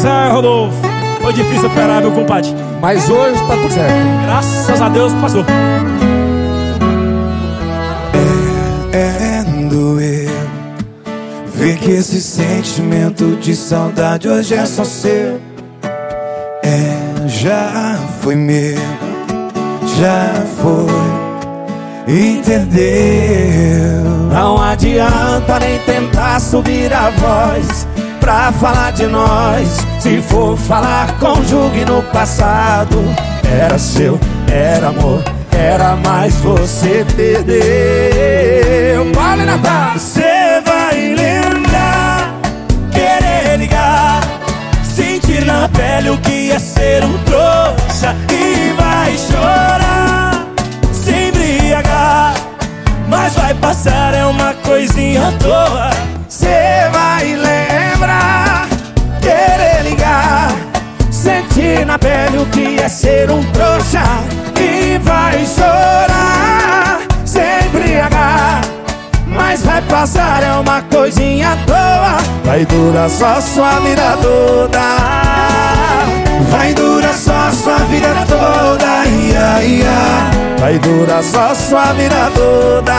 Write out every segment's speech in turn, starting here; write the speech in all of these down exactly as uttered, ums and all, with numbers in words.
Pois é, Rodolfo, foi difícil operar, viu, compadre? Mas hoje tá tudo certo. Graças a Deus passou. É, é doer ver que esse sentimento de saudade hoje é só seu. É, já foi meu, já foi, entendeu? Não adianta nem tentar subir a voz pra falar de nós. Se for falar, conjugue no passado. Era seu, era amor, era mais, você perdeu. Vale Natal! Você vai lembrar, querer ligar, sentir na pele o que é ser um trouxa. E vai chorar, se embriagar, mas vai passar, é uma coisinha à toa. Você vai lembrar, querer ligar, sentir na pele o que é ser um trouxa. E vai chorar, se embriagar, mas vai passar, é uma coisinha à toa. Vai durar só sua vida toda, vai durar só sua vida toda, ia, ia. Vai durar só sua vida toda,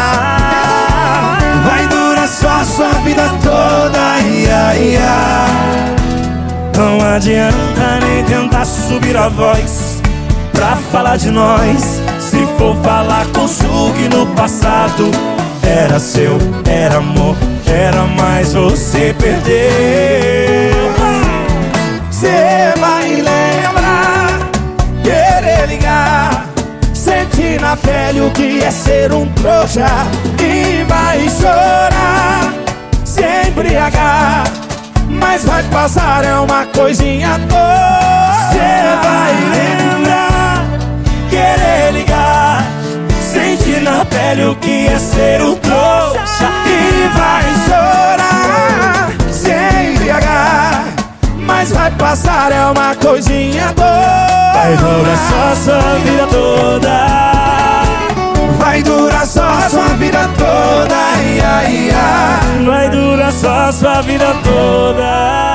vai durar só sua vida toda, ia, ia. Não adianta nem tentar subir a voz pra falar de nós. Se for falar, conjugue no passado. Era seu, era amor, era mais, você perdeu. Você vai lembrar, querer ligar, sentir na pele o que é ser um trouxa. E vai chorar, se embriagar, mas vai passar, é uma coisinha à toa. Você vai lembrar, querer ligar, sentir na pele o que é ser um trouxa. E vai chorar, se embriagar, mas vai passar, é uma coisinha à toa. Vai durar só sua vida toda, vai durar só sua vida toda, ia, ia. Vai durar só sua vida toda.